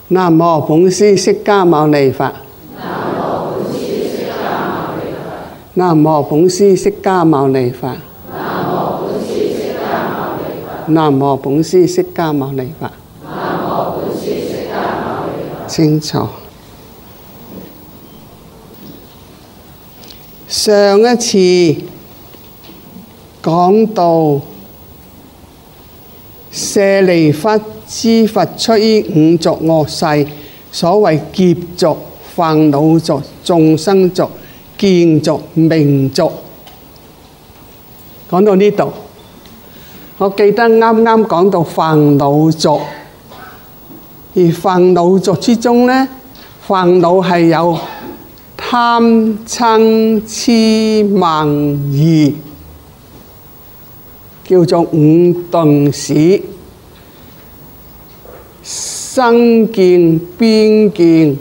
南無本師釋迦牟尼佛。南無本師釋迦牟尼佛。南無本師釋迦牟尼佛。清楚。上一次講到舍利弗之佛出於五濁惡世，所謂劫濁、煩惱濁、眾生濁、見濁、命濁。講到呢度，我記得啱啱講到煩惱濁，而煩惱濁之中呢，煩惱係有貪嗔痴慢疑，叫做五鈍使。身見、邊見、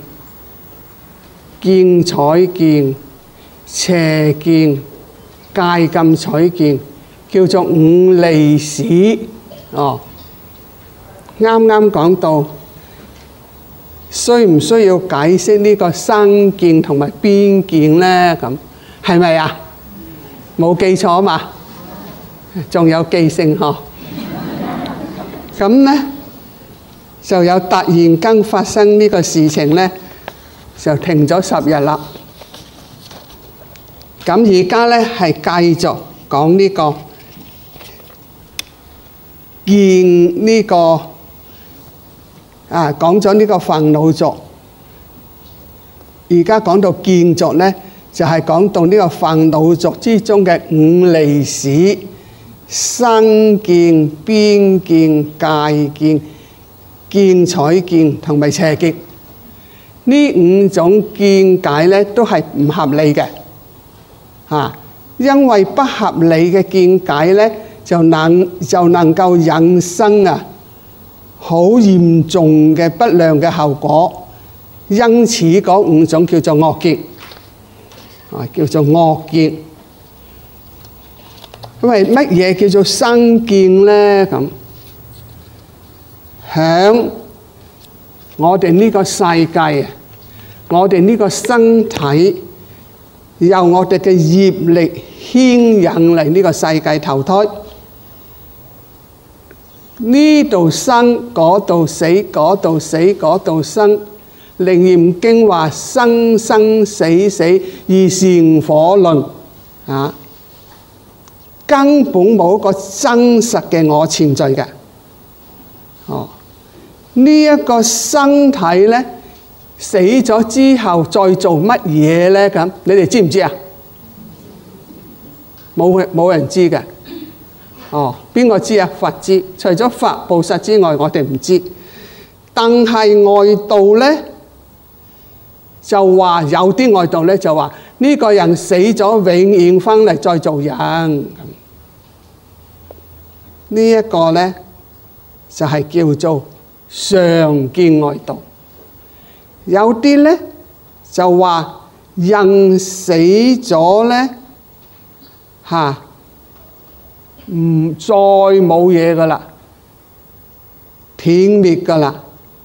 見取見、邪見、戒禁取見，叫做五利使。啱啱講到，需唔需要解釋呢個身見同埋邊見呢？咁係咪啊？冇記錯嘛？仲有記性嗬。咁呢就有突然間發生呢個事情呢，就停咗10日啦。咁而家呢係繼續講呢個見呢個講咗呢個煩惱濁。而家講到見濁呢，就係講到呢個煩惱濁之中嘅五利使：身見、邊見、戒見、見取見同埋邪見。呢五種見解咧都係唔合理嘅，因為不合理嘅見解咧就能夠引生好嚴重嘅不良嘅後果。因此嗰五種叫做惡見，叫做惡見。因為乜嘢叫做身見咧？咁響我哋呢個世界，我哋呢個身體由我哋嘅業力牽引嚟呢個世界投胎，呢度生，嗰度死，嗰度死，嗰度生。楞嚴經話生生死死而善火輪，根本冇一個真實嘅我存在嘅。呢一個身體咧死咗之後再做乜嘢咧？咁你哋知唔知啊？冇人知嘅。邊個知啊？佛知。除咗佛菩薩之外，我哋唔知。但係外道咧就話，有啲外道咧就話呢個人死咗永遠翻嚟再做人。呢一個咧就係叫做常見外道。有啲咧就話人死咗咧唔再冇嘢噶啦，斷滅噶啦，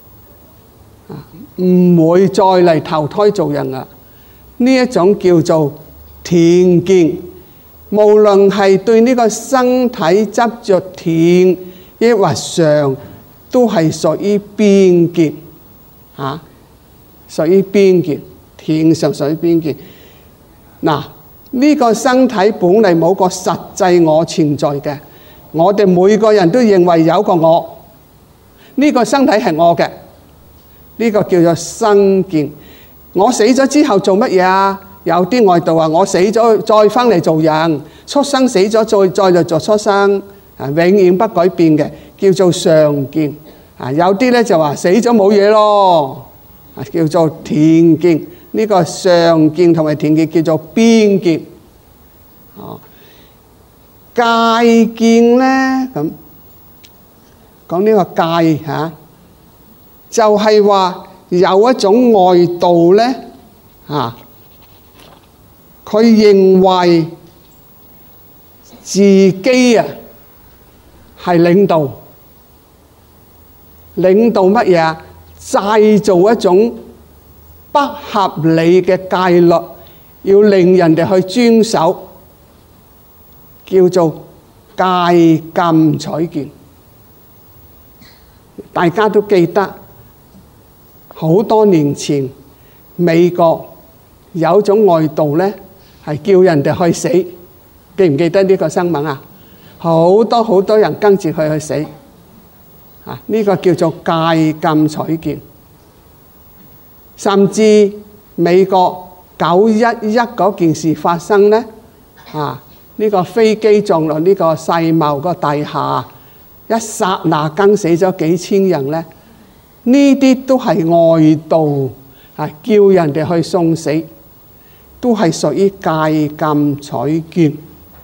唔會再嚟投胎做人啦。呢一種叫做斷見。無論係對呢個身體執着斷抑或常，都係屬於邊見。屬於邊見，斷常屬於邊見。呢個身體本嚟冇個實際我存在嘅，我哋每個人都認為有個我，呢個身體係我嘅，呢個叫做身見。我死咗之後做乜嘢啊？有啲外道話我死咗再翻嚟做人，畜生死咗再嚟做畜生，永遠不改變嘅，叫做常見。有啲咧就話死咗冇嘢咯，叫做斷見。呢個常見同埋斷見叫做邊見。戒見咧，咁講呢個戒就係話有一種外道咧佢認為自己係領導乜嘢啊？ 製造一種不合理嘅戒律，要令人哋去遵守，叫做戒禁取見。大家都記得好多年前美國有一種外道咧，係叫人哋去死，記唔記得呢個新聞啊？好多人跟住佢去死啊！呢個叫做戒禁取見。甚至美國911嗰件事發生咧，呢個飛機撞落呢個世貿個大廈，一剎那間死咗幾千人咧。呢啲都係外道，叫人哋去送死，都係屬於戒禁取見。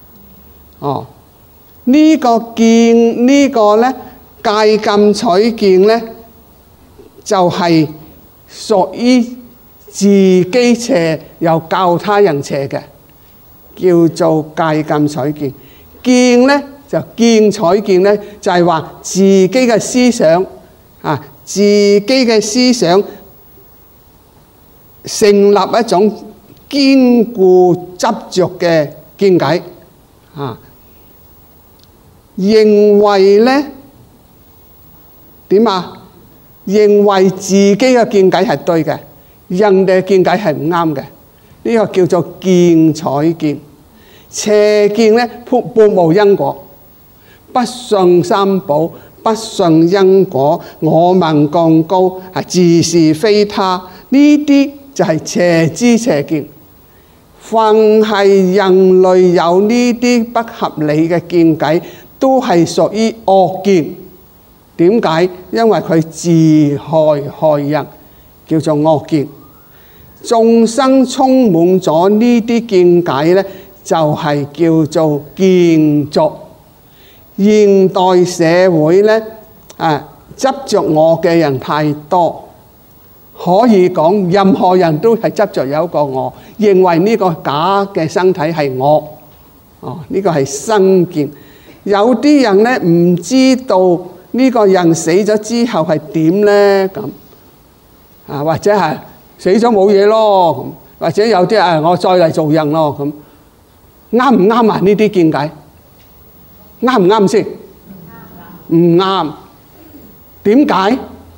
呢個見呢個咧，戒禁取見咧，就係屬於自己邪又教他人邪嘅，叫做戒禁取見。見咧就見取見咧，就係話自己嘅思想自己嘅思想成立一種堅固執着嘅見解認為咧點啊？認為自己嘅見解係對嘅，人哋嘅見解係唔啱嘅，呢個叫做見取見。邪見咧，撥無因果，不信三寶，不信因果，我聞貢高，自是非他，呢啲就係邪知邪見。凡係人類有呢啲不合理嘅見解，都係屬於惡見。點解？因為佢自害人，叫做惡見。眾生充滿咗呢啲見解咧，就係叫做見俗。現代社會咧，執着我嘅人太多，可以講任何人都係執着有一個我，認為呢個假嘅身體係我。呢個係身見。有啲人咧唔知道呢個人死咗之後係點咧咁，或者係死咗冇嘢咯，或者有啲我再嚟做人咯咁，啱唔啱啊？呢啲見解啱唔啱先？唔啱。點解？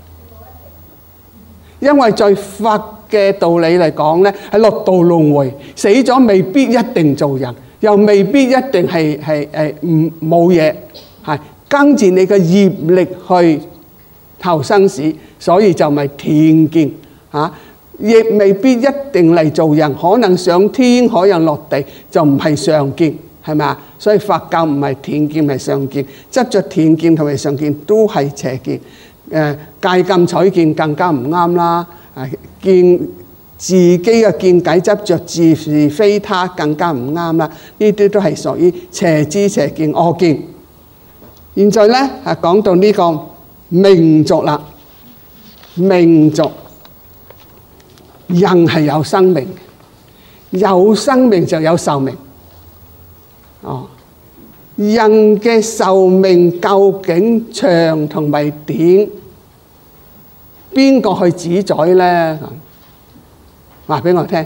因為在佛嘅道理嚟講咧，係六道輪迴，死咗未必一定做人，又未必一定係冇嘢，係跟住你嘅業力去投生死，所以就咪天見亦未必一定嚟做人，可能上天，可能落地，就唔係上見，係咪啊？所以佛教唔係天見，係上見。執着天見同埋上見都係邪見。戒禁取見更加唔啱啦。見自己嘅見解執着自是非他更加唔啱啦。呢啲都係屬於邪知邪見惡見。現在咧講到呢個命續啦。命續，人係有生命，有生命就有壽命。人嘅壽命究竟長同埋短，邊個去主宰咧？話俾我聽，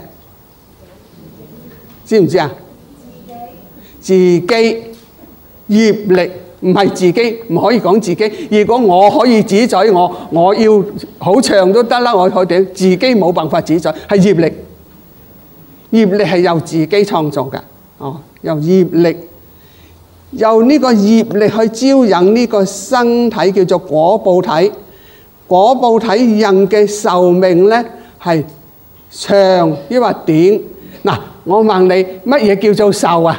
知唔知啊？自己業力，唔係自己，唔可以講自己。如果我可以主宰我要好長都得啦，我可以自己冇辦法主宰，係業力。業力係由自己創造嘅，由業力。由呢個業力去招引呢個身體，叫做果報體。果報體人嘅壽命咧係長抑或短？嗱，我問你，乜嘢叫做壽啊？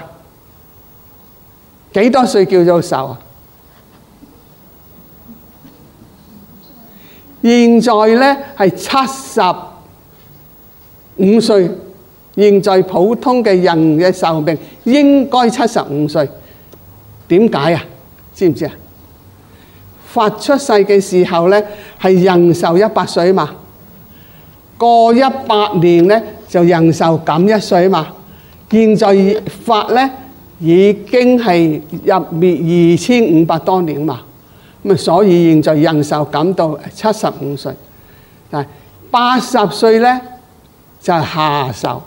幾多歲叫做壽啊？現在咧係75歲。現在普通嘅人嘅壽命應該75歲。點解啊？知唔知啊？佛出世嘅時候咧，係人壽100歲嘛。過100年咧，就人壽減1歲嘛。現在佛咧已經係入滅2500多年嘛。咁啊，所以現在人壽減到75歲。 但係80歲咧就係下壽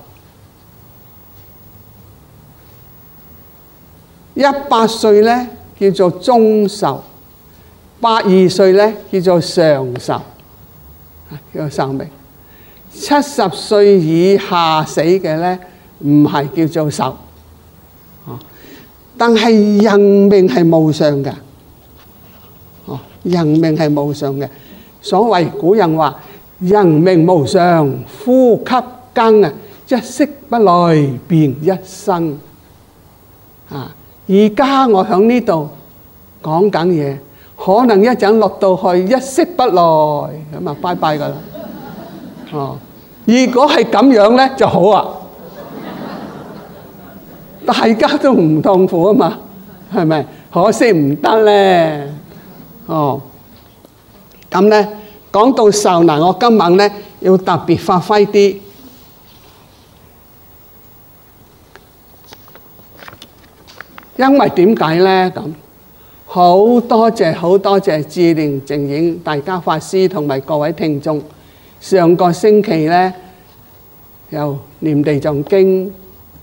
，100歲咧叫做中壽，82歲咧叫做上壽，叫做壽命。70歲以下死嘅咧唔係叫做壽，但係人命係無常嘅，人命係無常嘅。所謂古人話：人命無常，呼吸更啊，一息不來便一生。而家我喺呢度講緊嘢，可能一陣落到去一息不來，咁啊拜拜噶啦。如果係咁樣咧就好啊，大家都唔痛苦啊嘛，係咪？可惜唔得咧。咁咧講到壽嗱，我今晚咧要特別發揮啲，因為點解咧？咁好多謝志蓮、靜影、大家法師同埋各位聽眾。上個星期咧又念地藏經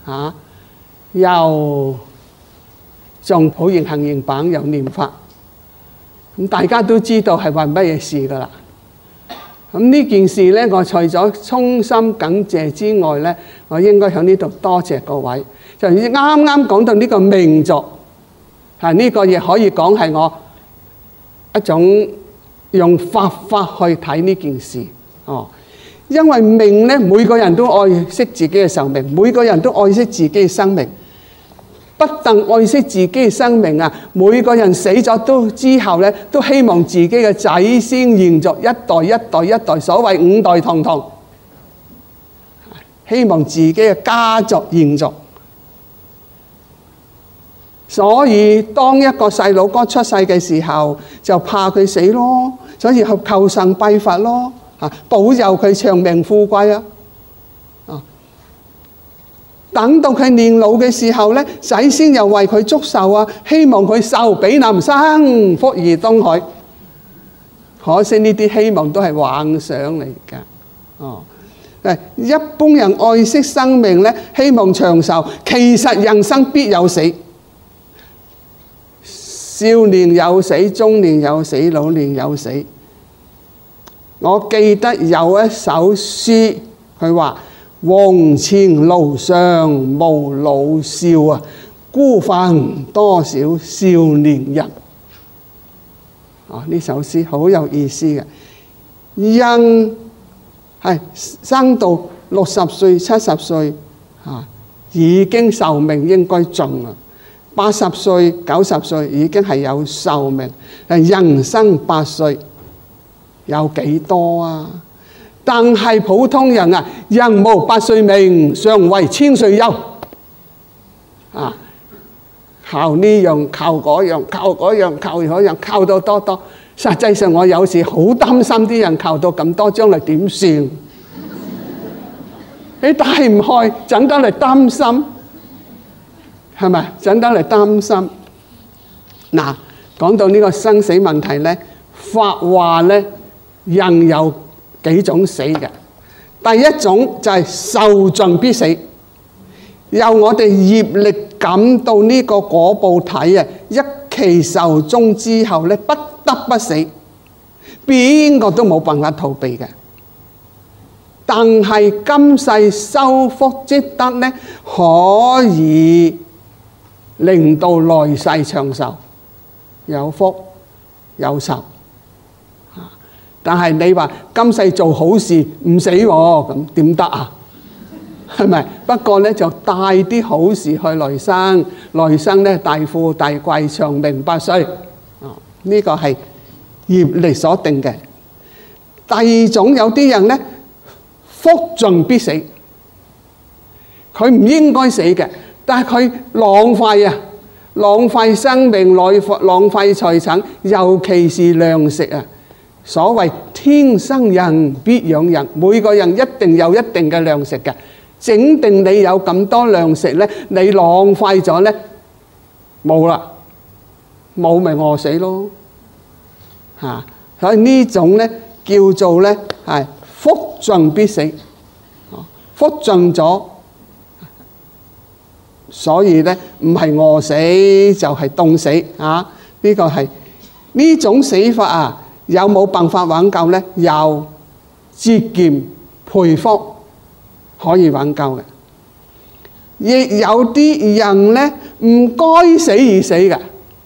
又仲普賢行願榜又念法，咁大家都知道係為乜嘢事噶啦。咁呢件事咧，我除咗衷心感謝之外咧，我應該喺呢度多謝各位。就啱啱講到呢個命座，呢個亦可以講係我一種用法去睇呢件事。因為命咧，每個人都愛惜自己嘅壽命，每個人都愛惜自己嘅生命。不但愛惜自己嘅生命啊，每個人死咗都之後咧，都希望自己嘅仔先延續一代，所謂5代同堂，希望自己嘅家族延續。所以當一個細佬哥出世嘅時候，就怕佢死咯，所以去求神拜佛咯。保佑佢長命富貴啊！等到佢年老嘅時候咧，仔先又為佢祝壽啊，希望佢壽比南山，福如東海。可惜呢啲希望都係幻想嚟㗎。一般人愛惜生命咧，希望長壽，其實人生必有死。少年有死，中年有死，老年有死。我記得有一首詩，佢話：黃泉路上無老少啊，孤墳多少少年人。呢首詩好有意思嘅。人係生到60歲、70歲已經壽命應該盡啦。80歲、90歲已經係有壽命。人生8歲。有幾多啊？但係普通人啊，人無8歲命，常為千歲憂。靠呢樣，靠嗰樣，靠嗰樣，靠嗰樣，靠到多。實際上我有時好擔心啲人靠到咁多，將來點算？你帶唔開，整得嚟擔心，係咪？整得嚟擔心。嗱，講到呢個生死問題咧，法話咧。人有幾種死嘅，第一種就係壽盡必死，由我哋業力感到呢個果報體啊，一期壽終之後咧，不得不死，邊個都冇辦法逃避嘅。但係今世修福積德咧，可以令到來世長壽，有福有壽。但係你話今世做好事唔死喎，咁點得啊？係咪？不過咧就帶啲好事去來生，來生咧大富大貴，長命百歲。呢個係業力所定嘅。第二種有啲人咧，福盡必死，佢唔應該死嘅，但係佢浪費啊，浪費生命，浪費財產，尤其是糧食啊。所謂天生人必養人，每個人一定有一定嘅糧食嘅，整定你有咁多糧食咧，你浪費咗咧，冇啦，冇咪餓死咯嚇。所以呢種咧叫做咧係福盡必死，福盡咗，所以咧唔係餓死就係凍死啊！呢個係呢種死法啊，有冇辦法挽救咧？有，節儉培福可以挽救嘅。亦有啲人咧唔該死而死嘅，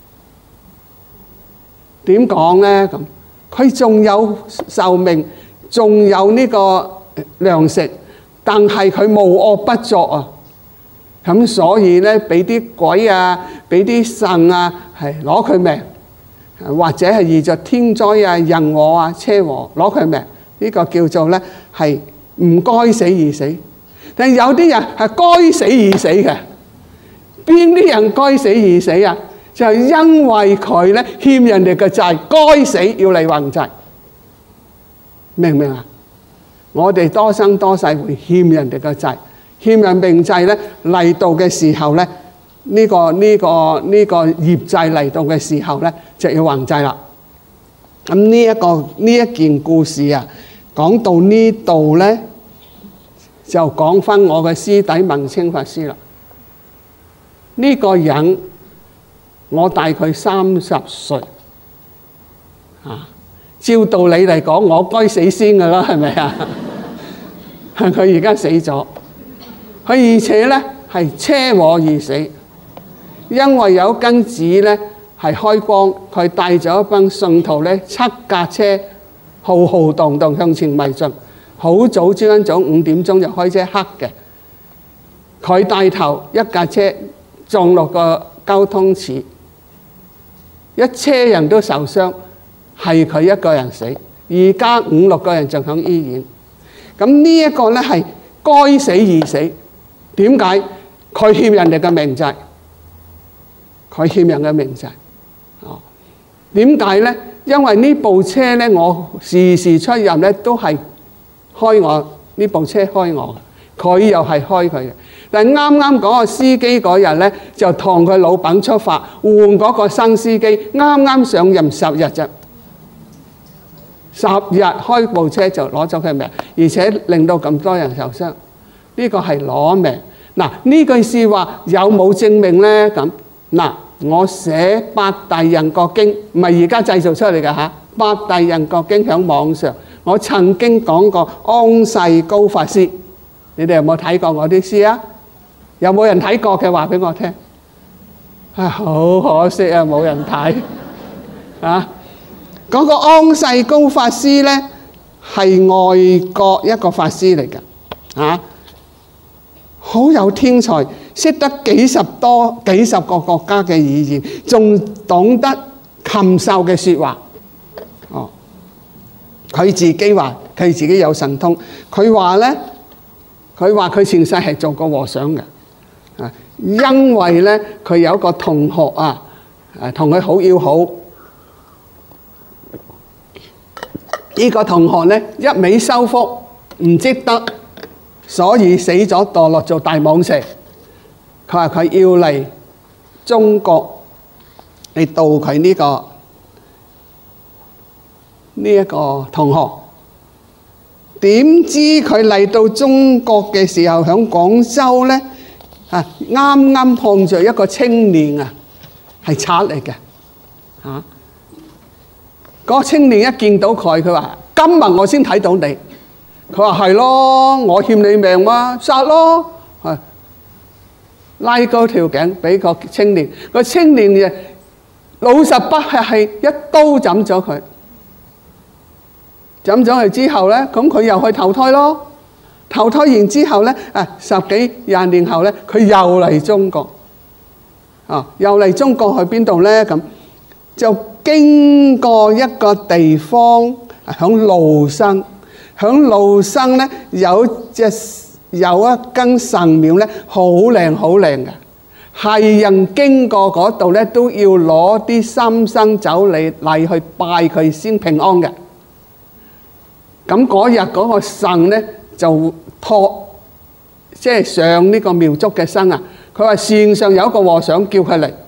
點講咧？咁佢仲有壽命，仲有呢個糧食，但係佢無惡不作啊！咁所以咧，俾啲鬼啊，俾啲神啊，係攞佢命，或者係遇着天災啊、人禍啊、車禍攞佢命，呢個叫做咧係唔該死而死。但有啲人係該死而死嘅，邊啲人該死而死啊？就係因為佢咧欠人哋嘅債，該死要嚟還債，明唔明啊？我哋多生多世會欠人哋嘅債，欠人命債咧嚟到嘅時候咧，呢個業債嚟到嘅時候咧就要還債啦。咁呢一件故事啊，講到呢度咧，就講翻我嘅師弟文清法師啦。呢個人我大佢30歲，照道理嚟講，我該死先㗎啦，係咪啊？佢而家死咗，佢而且咧係車禍而死，因為有根子咧係開光，佢帶咗一班信徒咧7架車浩浩蕩蕩向前邁進。好早朝早5點鐘就開車黑嘅，佢帶頭一架車撞落個交通池，一車人都受傷，係佢一個人死，而家5、6個人仲喺醫院。咁呢一個咧係該死而死，點解？佢欠人哋嘅命債，佢欠人嘅命債。點解咧？因為呢部車咧，我時時出入咧都係開我呢部車開我嘅，佢又係開佢嘅。但係啱啱嗰個司機嗰日咧，就同佢老闆出發換嗰個新司機，啱啱上任10日啫，10日開部車就攞咗佢命，而且令到咁多人受傷，呢個係攞命。嗱，呢句説話有冇證明咧？咁嗱，我寫《八大人國經》，唔係而家製造出嚟嘅嚇，《八大人國經》喺網上。我曾經講過安世高法師，你哋有冇睇過我啲詩啊？有冇人睇過嘅話俾我聽？好可惜啊，冇人睇啊！嗰個安世高法師咧係外國一個法師嚟嘅，好有天才，識得幾十個國家嘅語言，仲懂得禽獸嘅説話。佢自己話佢自己有神通，佢話佢前世係做過和尚嘅，因為咧佢有一個同學啊，同佢好要好，呢個同學咧一味修福唔積德，所以死咗墮落做大蟒蛇。佢話佢要嚟中國嚟度佢呢一個同學，點知佢嚟到中國嘅時候，喺廣州咧啱啱碰著一個青年啊，係賊嚟嘅嗰個青年一見到佢話：今日我先睇到你。佢話係咯，我欠你命嘛，殺咯，拉高條頸俾個青年，個青年嘅老實不係一刀斬咗佢。斬咗佢之後咧，咁佢又去投胎咯。投胎完之後咧，10幾20年後咧，佢又嚟中國。又嚟中國去邊度咧？咁就經過一個地方，響路生。響路生咧有一間神廟咧，好靚好靚嘅。係人經過嗰度咧，都要攞啲三牲酒嚟去拜佢先平安嘅。咁嗰日嗰個神咧就即係上呢個廟祝嘅身啊！佢話線上有一個和尚叫佢嚟，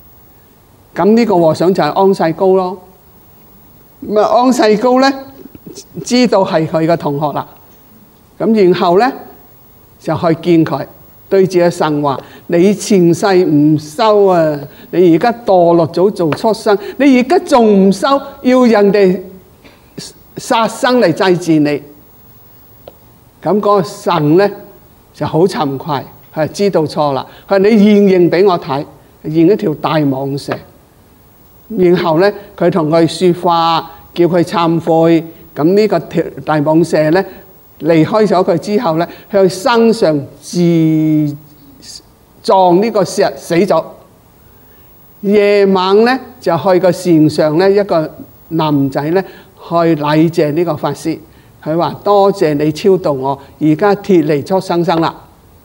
咁呢個和尚就係安世高咯。咁安世高咧知道係佢嘅同學啦。咁然後咧就去見佢，對住阿神話：你前世唔修啊，你而家墮落咗做畜生，你而家仲唔修，要人哋殺生嚟祭祀你。咁嗰個神咧就好慚愧，係知道錯啦。佢話：你現形俾我睇，現一條大蟒蛇。然後咧佢同佢説話，叫佢懺悔。咁呢個條大蟒蛇咧離開咗佢之後咧，向身上自撞呢個石死咗。夜晚咧就去個船上咧，一個男仔咧去禮謝呢個法師。佢話：多謝你超度我，而家脫離畜生啦。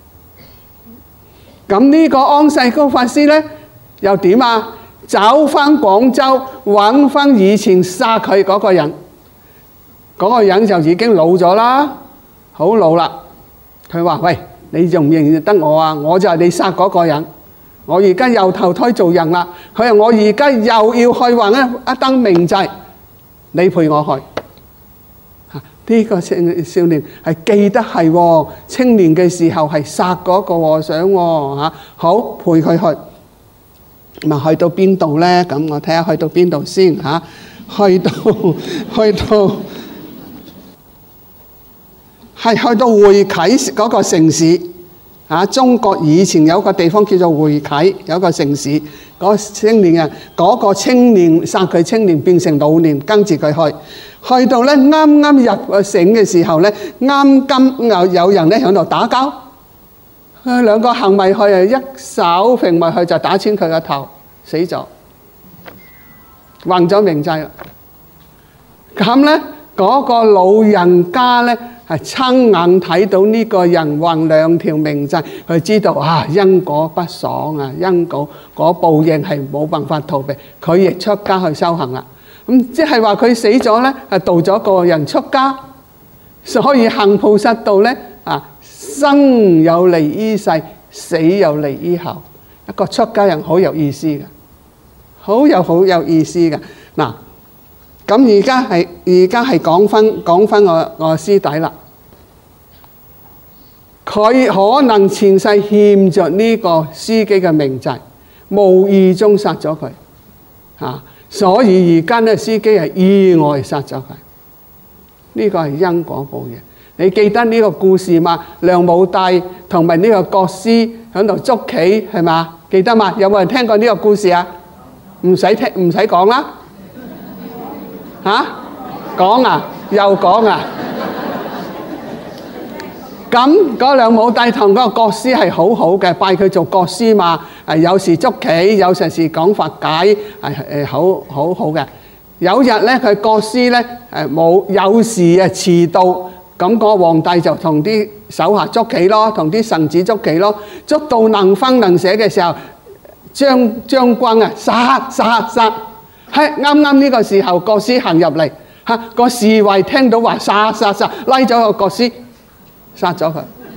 咁呢個安世高法師咧又點啊？走翻廣州揾翻以前殺佢嗰個人，嗰個人就已經老咗啦，好老啦。佢話：喂，你仲唔認得我啊？我就係你殺嗰個人，我而家又投胎做人啦。佢話：我而家又要去還一燈冥祭，你陪我去。呢個少年係記得係喎，青年嘅時候係殺嗰個和尚喎嚇。好，陪佢去。咁啊，去到邊度咧？咁我睇下去到邊度先嚇。去到會稽嗰個城市嚇。中國以前有個地方叫做會稽，有個城市。嗰青年人，嗰個青年殺佢青年變成老年，跟住佢去。去到咧，啱啱入個城嘅時候咧，啱有人咧喺度打交，佢兩個行埋去啊，一手揈埋去就打穿佢個頭，死咗，還咗冥祭啦。咁咧，嗰個老人家咧係親眼睇到呢個人還兩條冥祭，佢知道啊，因果不爽啊，因果嗰報應係冇辦法逃避，佢亦出家去修行啦。咁即係話佢死咗咧，係度咗個人出家，所以行菩薩道咧啊，生有利於世，死有利於後。一個出家人好有意思嘅，好有意思嘅。嗱，咁而家係講翻我師弟啦。佢可能前世欠着呢個司機嘅冥祭，無意中殺咗佢嚇。所以而家咧，司機係意外殺咗佢，呢個係因果報應。你記得呢個故事嘛？梁武帝同埋呢個國師喺度捉棋係嘛？記得嘛？有冇人聽過呢個故事啊？唔使講啦。嚇？講啊？又講啊？咁嗰梁武帝同嗰個國師係好好嘅，拜佢做國師嘛。有時捉棋，有陣時講法解，係好好嘅。有日咧，佢國師咧有時遲到，咁個皇帝就同啲手下捉棋咯，同啲臣子捉棋咯。捉到能分能捨嘅時候，將軍啊殺！係啱呢個時候，國師行入嚟，個侍衛聽到話殺，拉咗個國師。殺咗佢，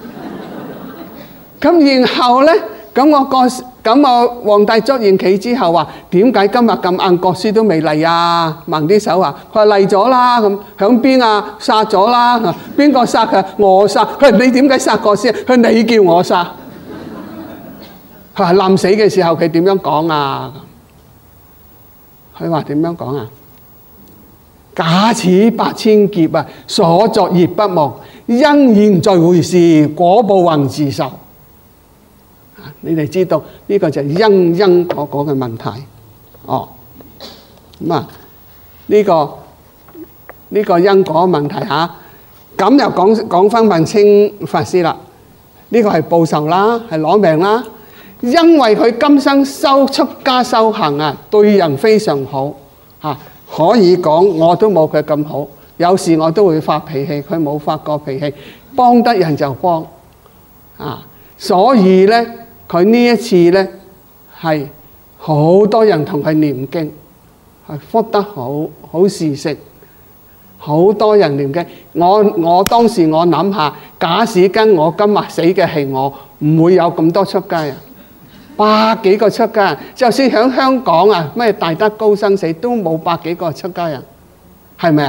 咁然後咧，咁我皇帝捉完棋之後話：點解今日咁晏國師都未嚟啊？問啲手下，佢話嚟咗啦。咁響邊啊？殺咗啦。邊個殺佢？我殺。佢話你點解殺國師？佢話你叫我殺。佢話臨死嘅時候佢點樣講啊？佢話點樣講啊？假此百千劫啊，所作業不忘。因緣在會時，果報還自受。你哋知道呢個就係因果嘅問題。哦，咁啊，呢個因果問題嚇，咁又講翻文清法師啦。呢個係報仇啦，係攞命啦。因為佢今生出家修行啊，對人非常好嚇，可以講我都冇佢咁好。有時我都會發脾氣，佢冇發過脾氣，幫得人就幫啊。所以咧，佢呢一次咧係好多人同佢念經，係福得好事成，好多人念經。我當時我諗下，假使跟我今日死嘅係我，唔會有咁多出家人，100幾個出家人。就算喺香港啊，咩大德高生死都冇100幾個出家人，係咪啊？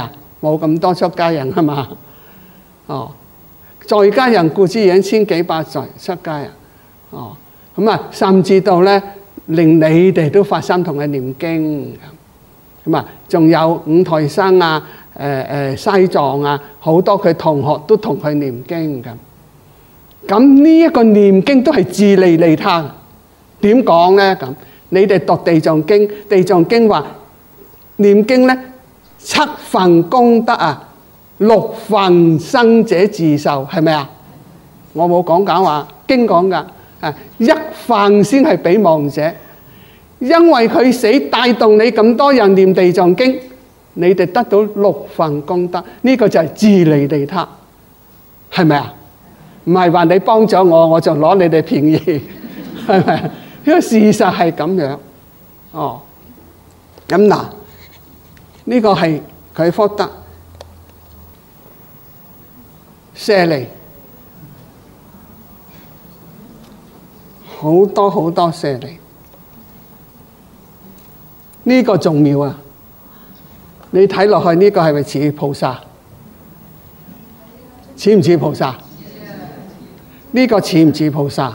冇咁多出家人係嘛？哦，在家人固之然千幾百在，出家人哦，咁啊，甚至到咧令你哋都發心同佢念經咁啊，仲有五台山啊、西藏啊，好多佢同學都同佢念經咁。咁呢一個念經都係自利利他。點講咧？咁你哋讀地藏經，地藏經話念經咧，7份功德啊，6份生者自受，係咪啊？我冇講假話，經講噶，1份先係俾亡者，因為佢死帶動你咁多人念地藏經，你哋得到6份功德，呢個就係自利利他，係咪啊？唔係話你幫咗我，我就攞你哋便宜，係咪？因為事實係咁樣，哦，咁嗱，呢個係佢福德舍利，好多好多舍利，呢個重要啊！你睇落去呢個係咪似菩薩？似唔似菩薩？呢個似唔似菩薩？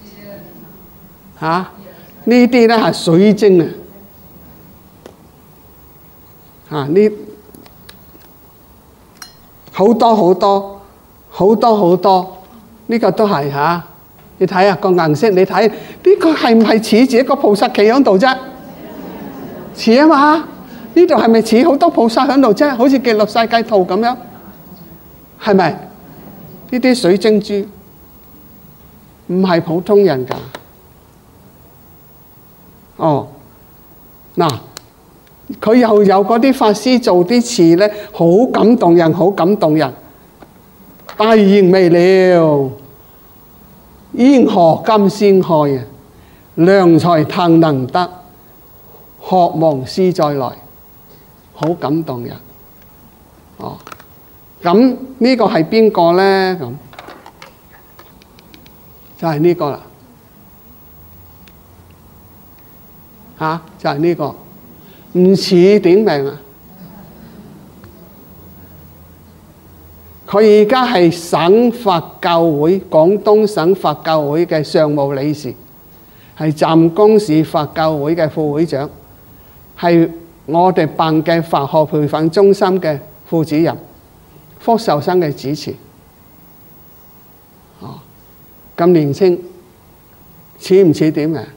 嚇！呢啲咧係水晶啊！嚇！呢好多好多好多好多，呢個都係嚇。你睇下個顏色，你睇呢個係唔係似住一個菩薩企喺度啫？似啊嘛！呢度係咪似好多菩薩喺度啫？好似極樂世界圖咁樣，係咪？呢啲水晶珠唔係普通人㗎。哦，嗱，佢又有嗰啲法師做啲詞咧，好感動人，好感動人。大言未了，煙河金先開啊！良才騰能得，渴望思再來，好感動人。哦，咁呢個係邊個咧？咁就係呢個啦。嚇，就係呢個，唔似點名啊！佢而家係省佛教會廣東省佛教會嘅常務理事，係湛江市佛教會嘅副會長，係我哋辦嘅佛學培訓中心嘅副主任，福壽生嘅主持。哦，咁年青，似唔似點啊？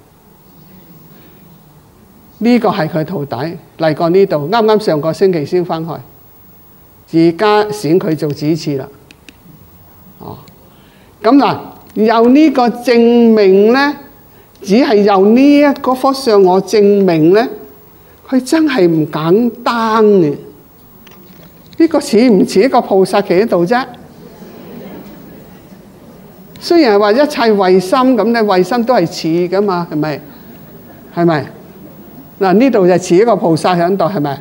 呢個係佢徒弟嚟過呢度，啱啱上個星期先翻去，而家選佢做主持啦。哦，咁嗱，由呢個證明咧，只係由呢一個幅相我證明咧，佢真係唔簡單嘅。呢個似唔似一個菩薩企喺度啫？雖然係話一切唯心咁咧，唯心都係似噶嘛，係咪？係咪？嗱，呢度就似一個菩薩喺度，係咪？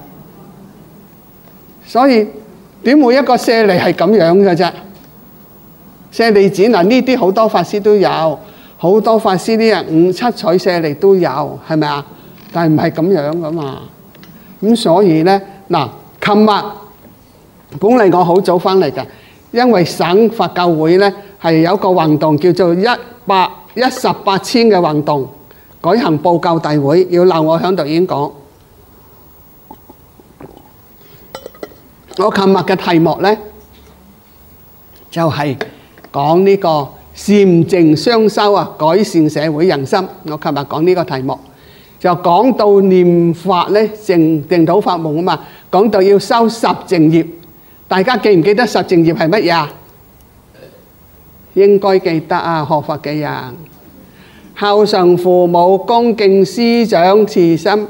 所以點會一個舍利係咁樣嘅啫？舍利子嗱，呢啲好多法師都有，好多法師啲人5、7彩舍利都有，係咪啊？但係唔係咁樣噶嘛？咁所以咧，嗱，琴日本嚟我好早翻嚟嘅，因為省佛教會咧係有個運動叫做118千嘅運動。舉行報告大會，要留我喺度演講。我琴日嘅題目咧，就係講呢個禪淨雙修啊，改善社會人心。我琴日講呢個題目，就講到念法咧，淨土法門啊嘛，講到要修十淨業。大家記唔記得十淨業係乜嘢啊？應該記得啊，學佛嘅人。孝順父母，恭敬師長，慈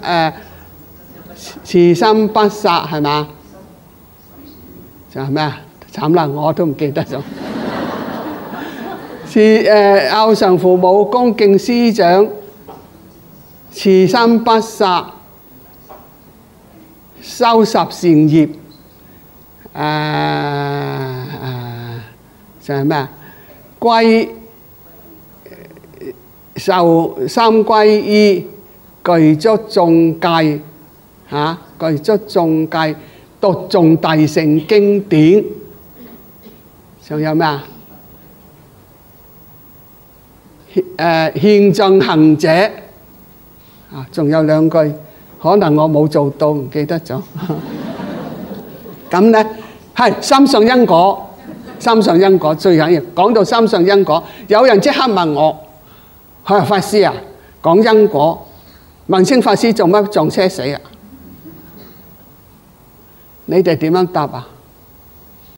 心不殺，係嘛？就係咩啊？慘啦，我都唔記得咗。孝順父母，恭敬師長，慈心不殺，修十善業。就係咩啊？受三歸依，具足眾戒，具足眾戒，道讀誦大乘經典。仲有咩啊？獻贈行者啊，仲有兩句，可能我冇做到，唔記得咗。咁咧係三相因果，三相因果最緊要。講到三相因果，有人即刻問我：佢話法師啊，講因果，文清法師做乜撞車死啊？你哋點樣答啊？